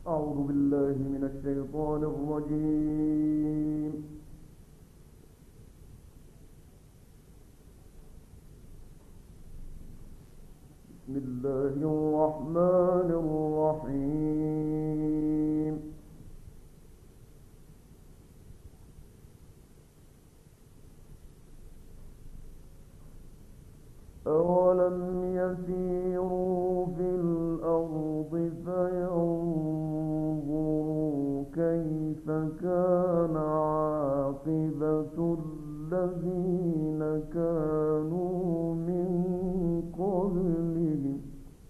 أعوذ بالله من الشيطان الرجيم. بسم الله الرحمن الرحيم. أولم يسيروا في الأرض فينظروا كيف كان عاقبة الذين كانوا من قبلهم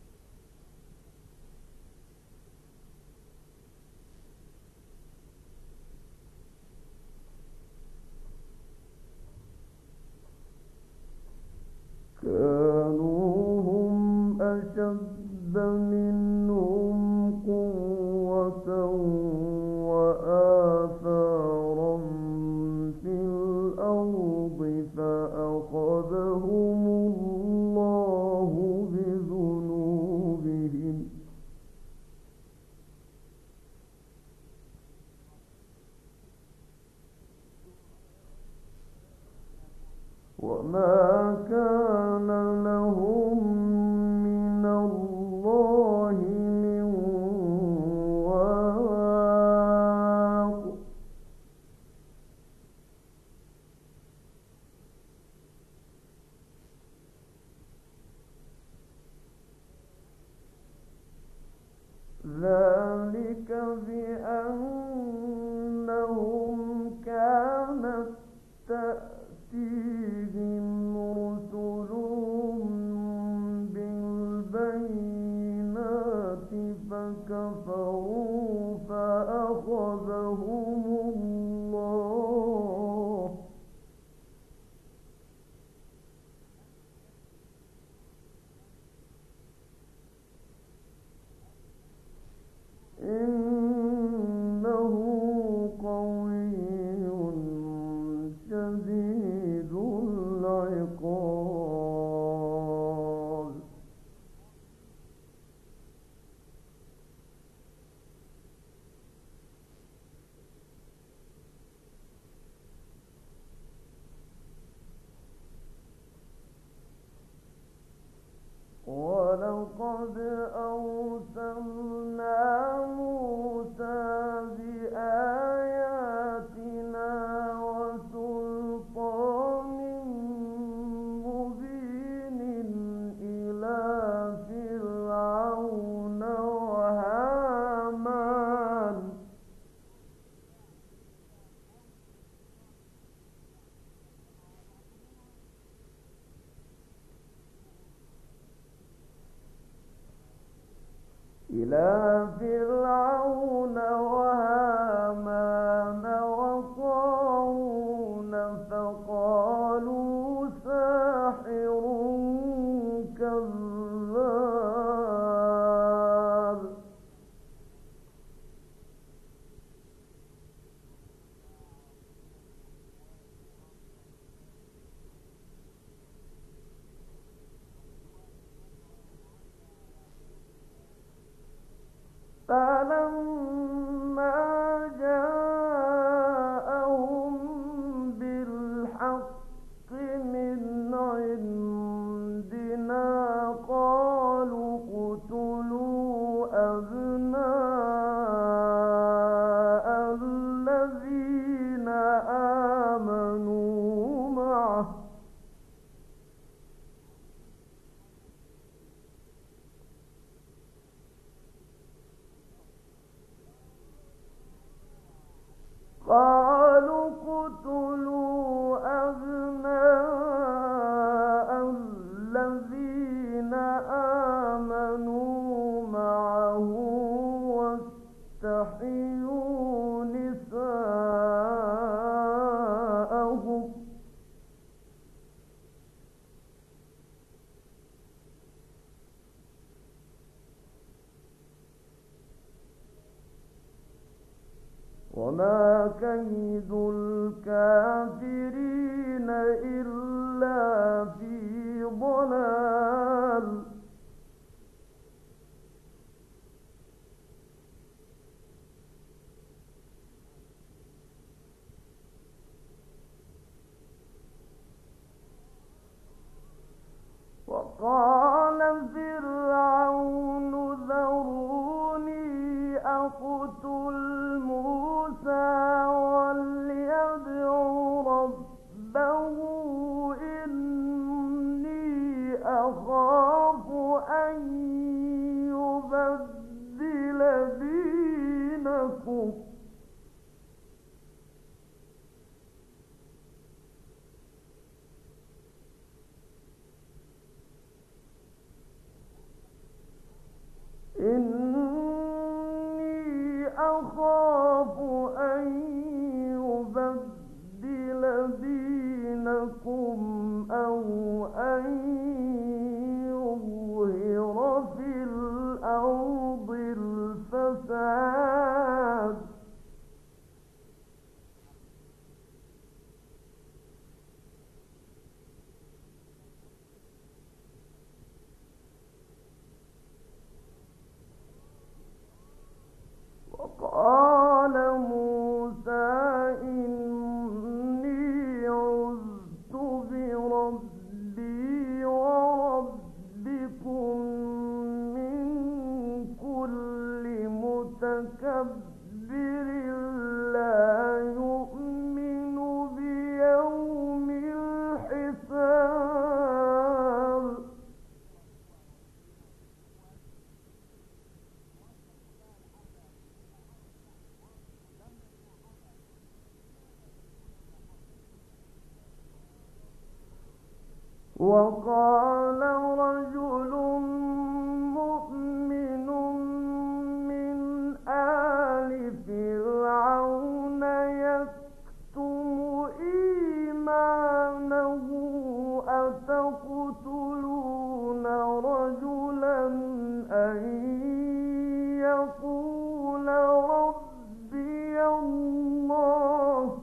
كانوا هم أشد منهم قوة وآثارا في الأرض فأخذهم الله بذنوبهم وما كان لهم من الله من واق ذلك بأنهم كانت تأتيهم رسلهم بالبينات فكفروا فأخذهم الله إنه قوي شديد العقاب ولقد أرسلنا موسى بآياتنا وسلطان مبين إلى فرعون وهامان وقارون فقالوا ساحر كذاب فلما جاءهم بالحق من عندنا قالوا اقتلوا أبناء الذين آمنوا معه قالوا اقتلوا أبناء الذين آمنوا معه واستحيوا نساءهم وما كيد الكافرين إلا في ضلال وقال فرعون ذروني أقتل موسى وليدع ربه إني أخاف أن يبدل دينكم إني أخاف أن يبدل دينكم أو أن يظهر في الأرض الفساد وقال موسى إني عذت بربي وربكم من كل متكبر لا يؤمن بيوم الحساب وقال رجل مؤمن من آل فرعون يكتم إيمانه أتقتلون رجلا أن يقول ربي الله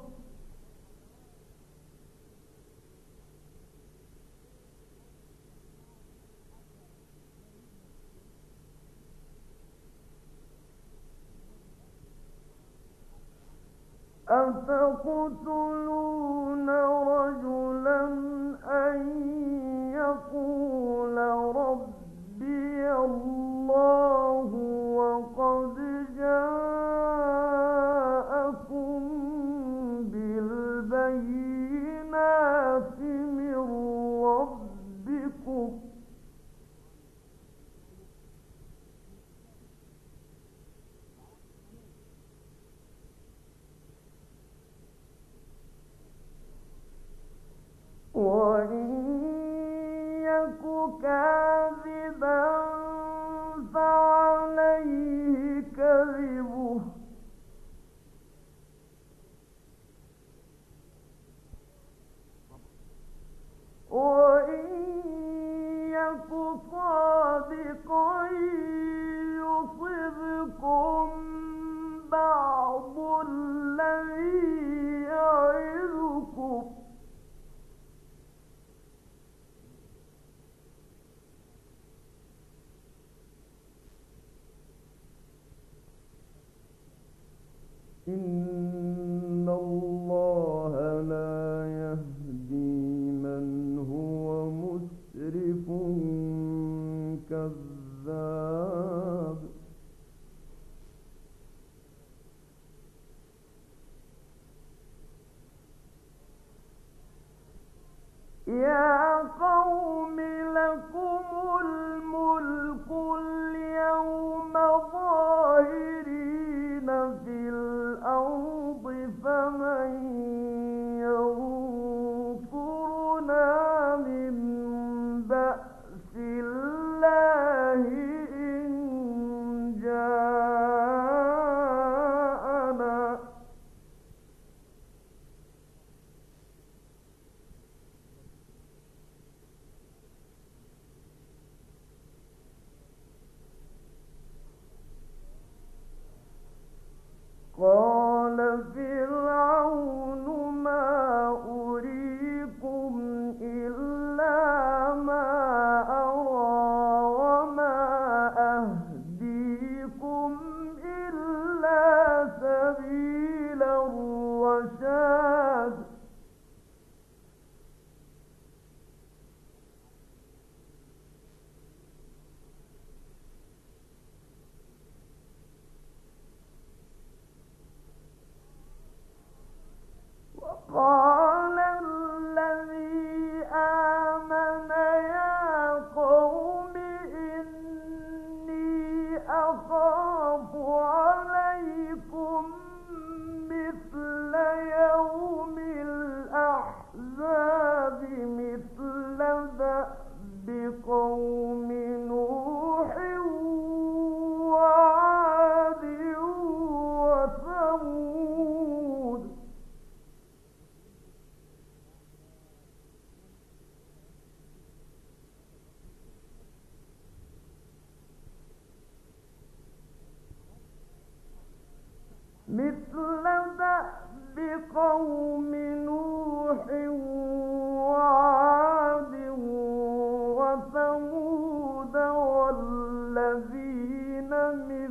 أتقتلون رجلا أن يقول ربي الله وقد جاءكم بالبينات من ربكم وإن يك كاذبا فعليه كذبه وإن يك صادقا يصبكم بعض الذي يعظكم إن الله لا يهدي من هو مسرف كذاب يا قوم لكم الملك اليوم ظاهرين في الأرض فمن ينصرنا من بأس الله إن جاءنا وثمود والذين من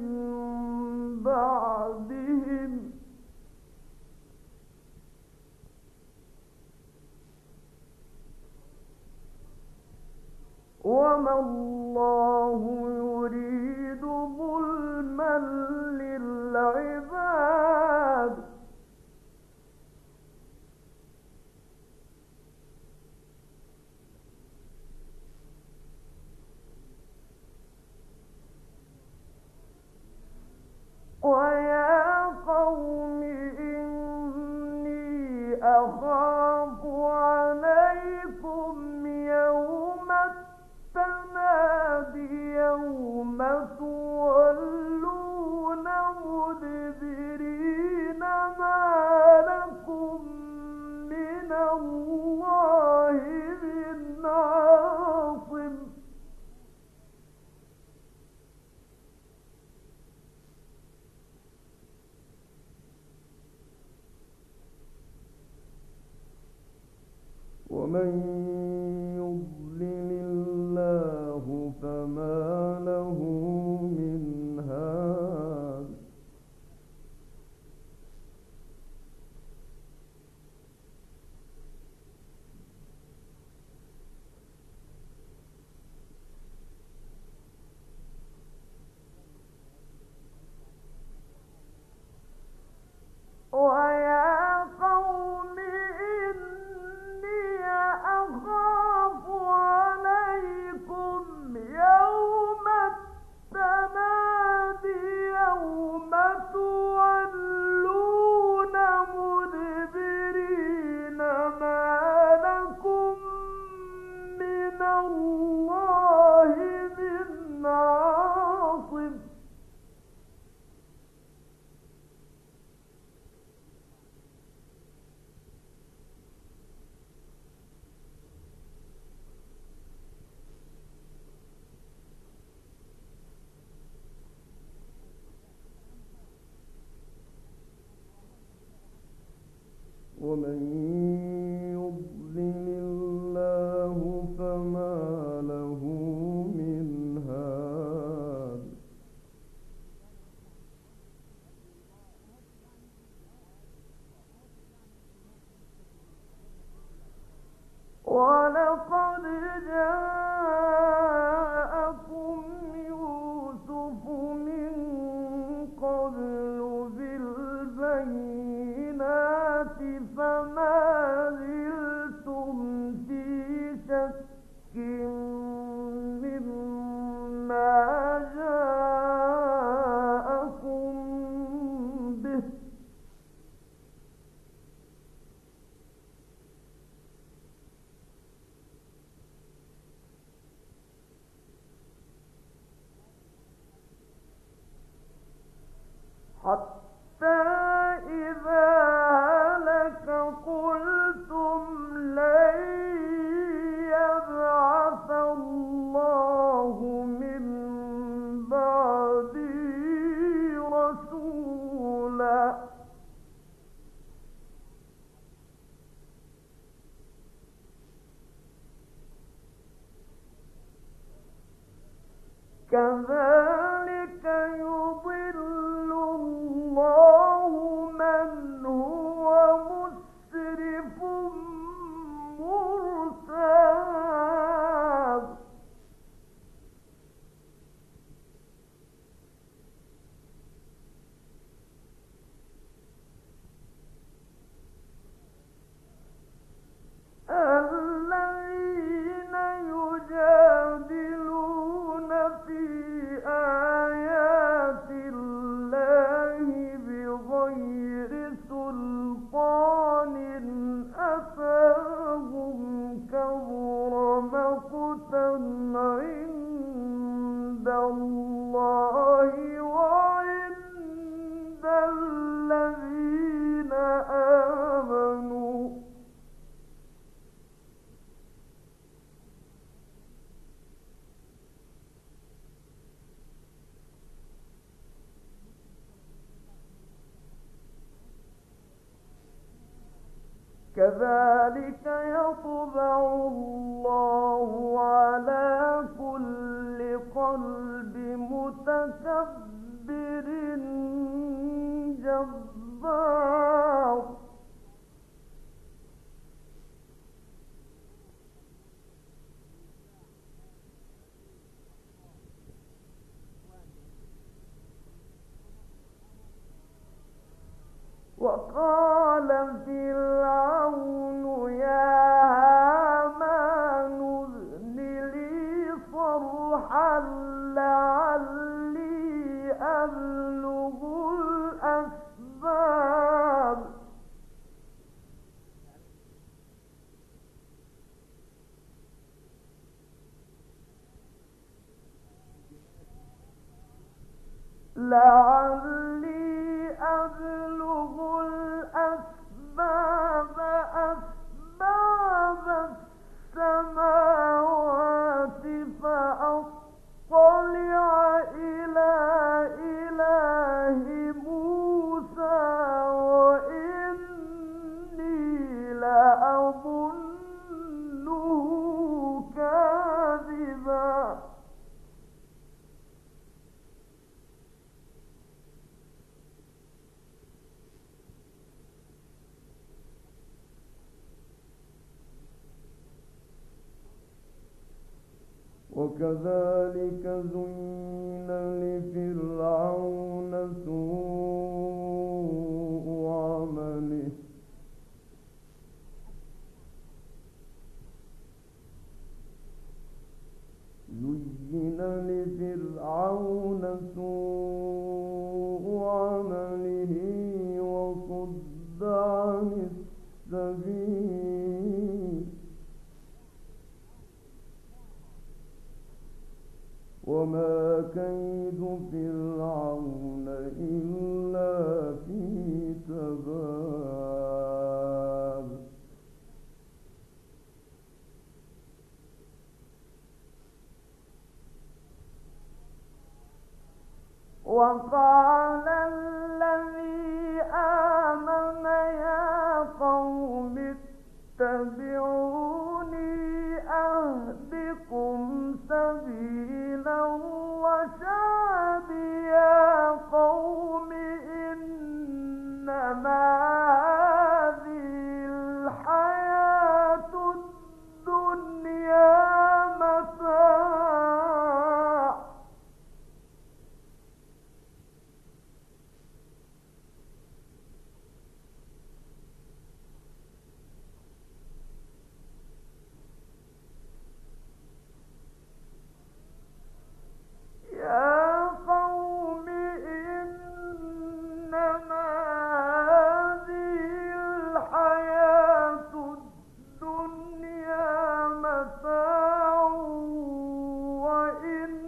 بعدهم وما الله يريد ظلما للعباد ويا قوم إني أخاف عليكم يوم التناد يوم تولون مدبرين ما لكم من الله من عاصم ومن يضلل الله فما له من هاد ويا قوم إني أخاف عليكم يوم التناد يوم تولون مدبرين ما لكم من الله من عاصم ومن يضلل الله فما له من هاد ولقد جاءكم يوسف من قبل بالبينات فما زلتم في شك مما جاءكم به حتى إذا هلك قلتم لن يبعث الله من بعده رسولا كذلك يضل الله من هو مسرف مرتاب الذين يجادلون في آيات الله بغير سلطان أتاهم كبر مقتا عند الله وعند الذين آمنوا كذلك يطبع الله على قلب متكبر جبار. وقال فرعون يا هامان ابن لي صرحا لعلي أبلغ الأسباب أسباب السماوات فأطلع إلى إله موسى وإني لأظنه كاذبا. وكذلك زين لفرعون سوء عمله وصد عن السبيل وما كيد فرعون إلا في تباب. وقال الذي آمن يا قوم اتبعوني أهدكم سبيل الرشاد. يا قوم إنما هذه الحياة الدنيا متاع يا قوم إنما هذه الحياة الدنيا متاع وإن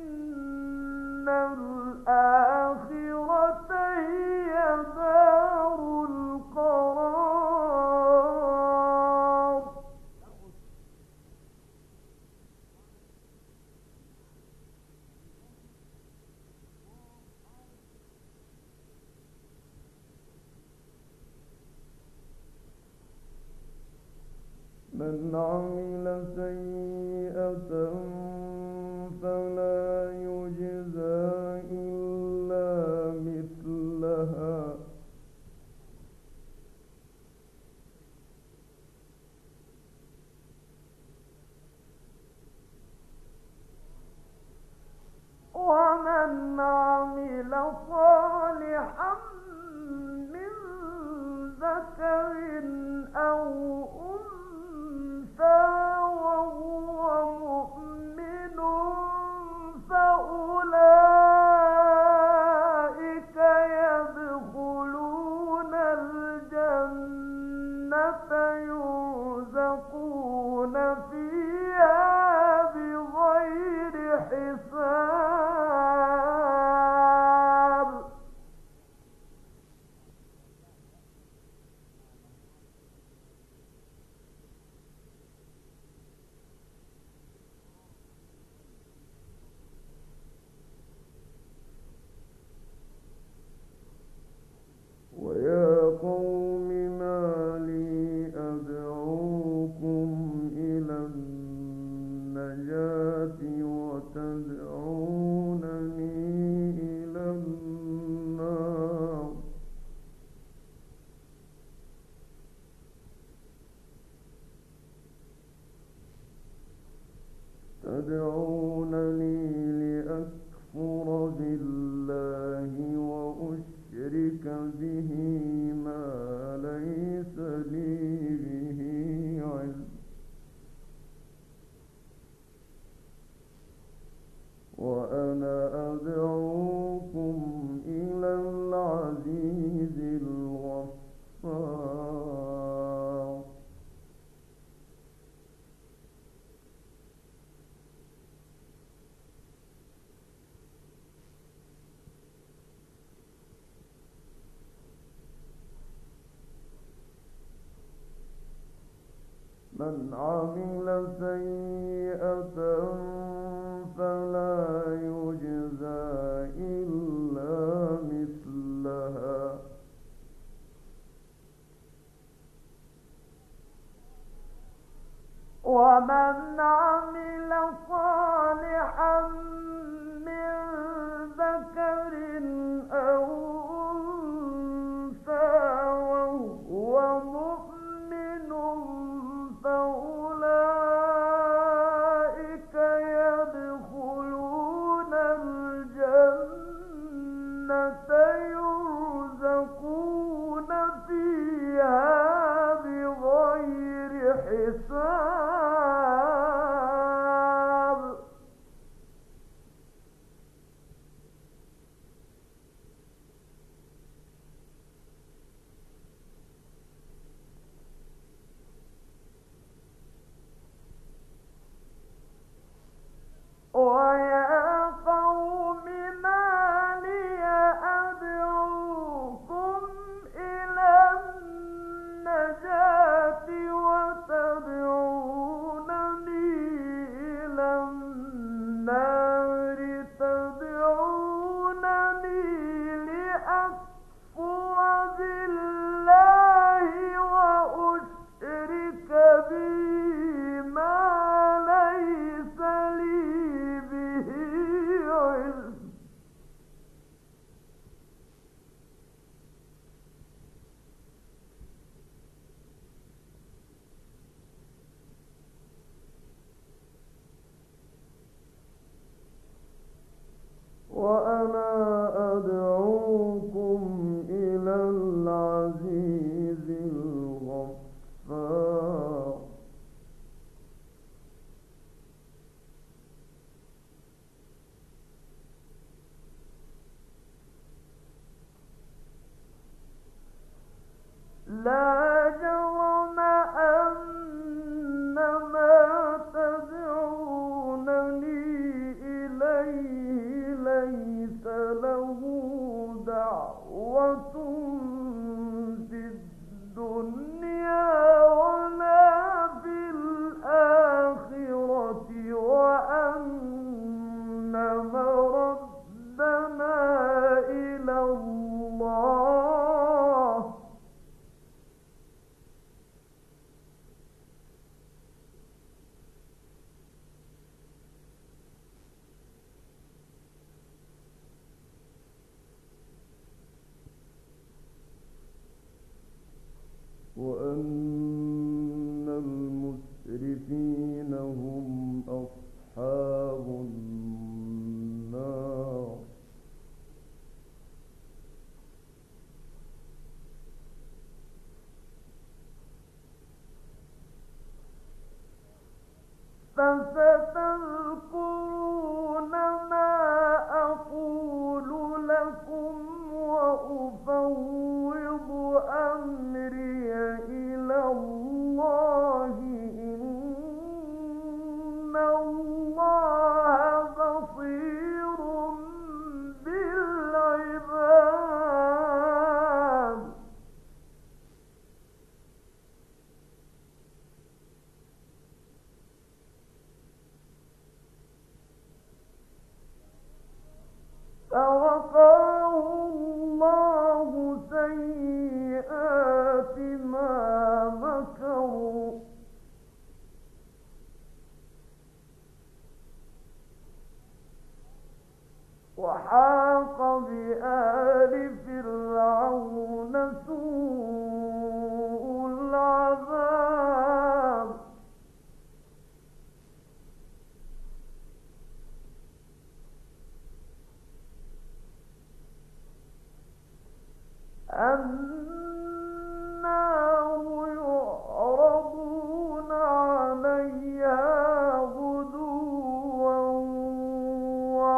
الآخرة هي دار القرار. من عمل سيئة فلا يجزى إلا مثلها ومن عمل صالحا من ذكر أو أنثى وهو مؤمن فأولئك يدخلون الجنة يرزقون فيها بغير حساب. ويا قوم ما لي أدعوكم إلى النجاة وتدعون وأنا أدعوكم إلى العزيز الغفار. من عمل سيئة فلا يجزى إلا مثلها ومن عمل صالحا من ذكر أو أنثى وهو مؤمن فأولئك يدخلون الجنة يرزقون فيها بغير حساب. ويا قوم ما لي أدعوكم إلى النجاة وتدعونني إلى النار تدعونني لأكفر بالله وأشرك به ما ليس لي به علم. وأنا أدعوكم إلى العزيز الغفار. لا جرم أن ما تدعونني إليه ليس له دعوة في الدنيا ولا في الآخرة وأن مردنا إلى الله وأن المسرفين هم أصحاب النار. فستذكرون ما أقول لكم وأفوض أمري إلى الله إن الله بصير بالعباد. فوقاه الله سيئات ما مكروا وحاق بآل فرعون سوء العذاب. النار يعرضون عليها غدوا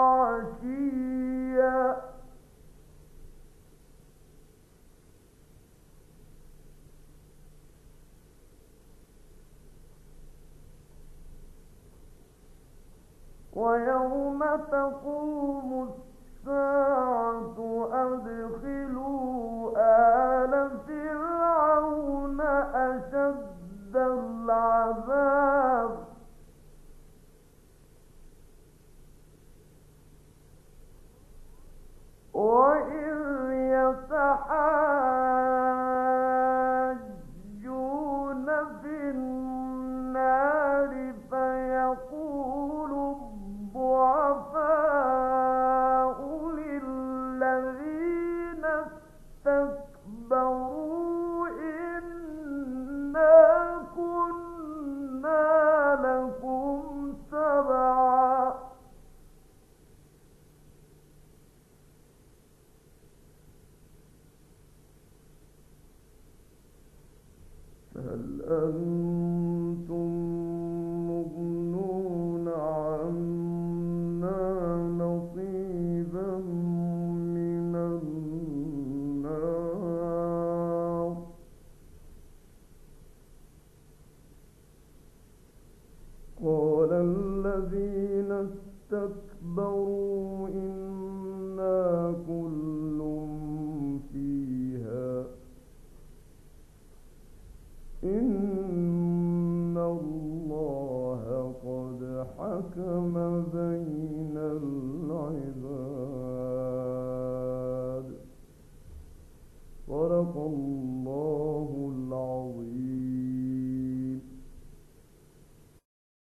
ويوم تقوم الساعة أدخلوا آل فرعون أشد العذاب وإذ يتحاجون في النار فيقول الضعفاء للذين استكبروا إنا كنا لكم تبعا فهل أنتم مغنون عنا نصيبا من النار قال الذين استكبروا